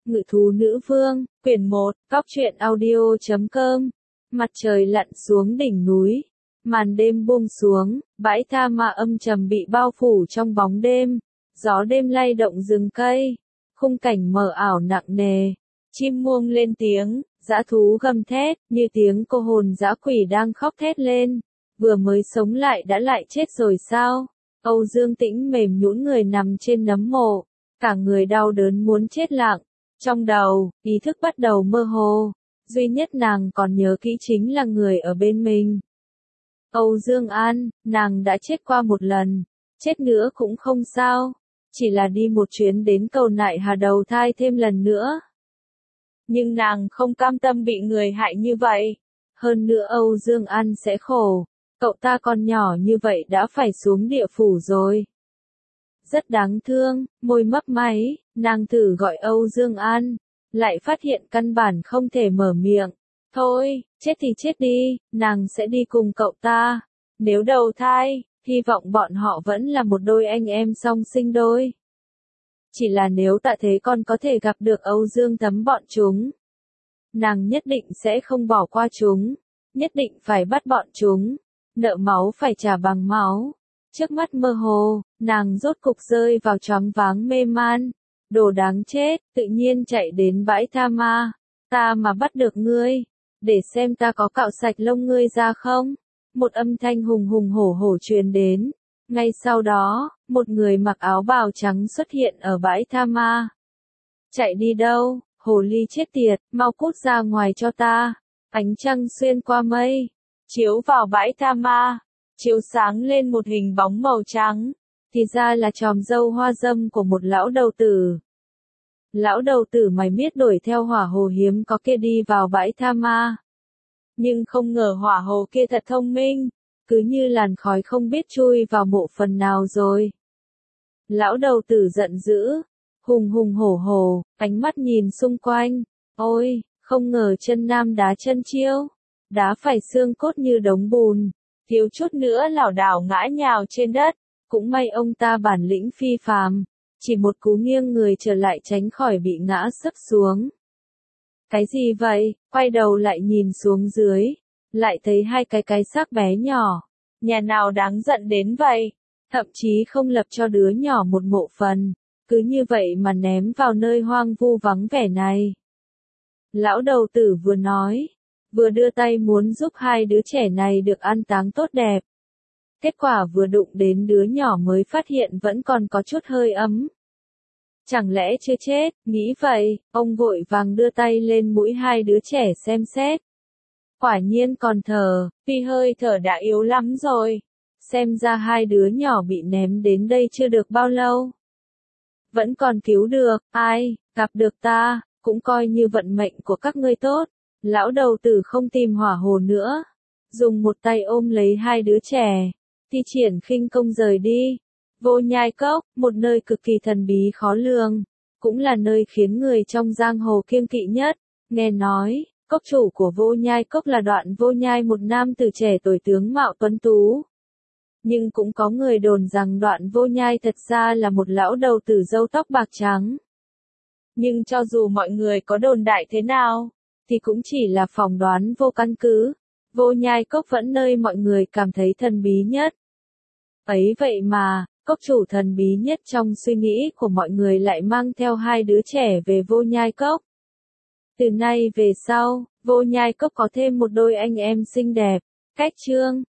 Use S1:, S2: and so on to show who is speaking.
S1: Ngự thú nữ vương, quyển 1, Cóc truyện audio.com. Mặt trời lặn xuống đỉnh núi, màn đêm buông xuống, bãi tha ma âm trầm bị bao phủ trong bóng đêm, gió đêm lay động rừng cây, khung cảnh mờ ảo nặng nề, chim muông lên tiếng, dã thú gầm thét, như tiếng cô hồn dã quỷ đang khóc thét lên, vừa mới sống lại đã lại chết rồi sao? Âu Dương Tĩnh mềm nhũn người nằm trên nấm mộ, cả người đau đớn muốn chết lặng. Trong đầu, ý thức bắt đầu mơ hồ, duy nhất nàng còn nhớ kỹ chính là người ở bên mình. Âu Dương An, nàng đã chết qua một lần, chết nữa cũng không sao, chỉ là đi một chuyến đến cầu Nại Hà đầu thai thêm lần nữa. Nhưng nàng không cam tâm bị người hại như vậy, hơn nữa Âu Dương An sẽ khổ, cậu ta còn nhỏ như vậy đã phải xuống địa phủ rồi. Rất đáng thương, môi mấp máy, nàng thử gọi Âu Dương An, lại phát hiện căn bản không thể mở miệng. Thôi, chết thì chết đi, nàng sẽ đi cùng cậu ta. Nếu đầu thai, hy vọng bọn họ vẫn là một đôi anh em song sinh đôi. Chỉ là nếu Tạ Thế Con có thể gặp được Âu Dương Thấm bọn chúng, nàng nhất định sẽ không bỏ qua chúng, nhất định phải bắt bọn chúng, nợ máu phải trả bằng máu. Trước mắt mơ hồ, nàng rốt cục rơi vào choáng váng mê man. Đồ đáng chết, tự nhiên chạy đến bãi tha ma. Ta mà bắt được ngươi, để xem ta có cạo sạch lông ngươi ra không? Một âm thanh hùng hùng hổ hổ truyền đến. Ngay sau đó, một người mặc áo bào trắng xuất hiện ở bãi tha ma. Chạy đi đâu, hồ ly chết tiệt, mau cút ra ngoài cho ta. Ánh trăng xuyên qua mây, chiếu vào bãi tha ma, chiếu sáng lên một hình bóng màu trắng, thì ra là chòm râu hoa dâm của một lão đầu tử. Lão đầu tử mày miết đuổi theo hỏa hồ hiếm có kia đi vào bãi tha ma. Nhưng không ngờ hỏa hồ kia thật thông minh, cứ như làn khói không biết chui vào mộ phần nào rồi. Lão đầu tử giận dữ, hùng hùng hổ hổ, ánh mắt nhìn xung quanh, ôi, không ngờ chân nam đá chân chiêu, đá phải xương cốt như đống bùn. Thiếu chút nữa lảo đảo ngã nhào trên đất, cũng may ông ta bản lĩnh phi phàm, chỉ một cú nghiêng người trở lại tránh khỏi bị ngã sấp xuống. Cái gì vậy? Quay đầu lại nhìn xuống dưới, lại thấy hai cái xác bé nhỏ, nhà nào đáng giận đến vậy, thậm chí không lập cho đứa nhỏ một mộ phần, cứ như vậy mà ném vào nơi hoang vu vắng vẻ này. Lão đầu tử vừa nói, vừa đưa tay muốn giúp hai đứa trẻ này được an táng tốt đẹp. Kết quả vừa đụng đến đứa nhỏ mới phát hiện vẫn còn có chút hơi ấm. Chẳng lẽ chưa chết, nghĩ vậy, ông vội vàng đưa tay lên mũi hai đứa trẻ xem xét. Quả nhiên còn thở, vì hơi thở đã yếu lắm rồi. Xem ra hai đứa nhỏ bị ném đến đây chưa được bao lâu. Vẫn còn cứu được, ai, gặp được ta, cũng coi như vận mệnh của các ngươi tốt. Lão đầu tử không tìm hỏa hồ nữa, dùng một tay ôm lấy hai đứa trẻ, thi triển khinh công rời đi. Vô Nhai Cốc, một nơi cực kỳ thần bí khó lường, cũng là nơi khiến người trong giang hồ kiêng kỵ nhất. Nghe nói, cốc chủ của Vô Nhai Cốc là Đoạn Vô Nhai, một nam tử trẻ tuổi tướng mạo tuấn tú. Nhưng cũng có người đồn rằng Đoạn Vô Nhai thật ra là một lão đầu tử râu tóc bạc trắng. Nhưng cho dù mọi người có đồn đại thế nào, thì cũng chỉ là phỏng đoán vô căn cứ. Vô Nhai Cốc vẫn nơi mọi người cảm thấy thần bí nhất. Ấy vậy mà, cốc chủ thần bí nhất trong suy nghĩ của mọi người lại mang theo hai đứa trẻ về Vô Nhai Cốc. Từ nay về sau, Vô Nhai Cốc có thêm một đôi anh em xinh đẹp. Cách chương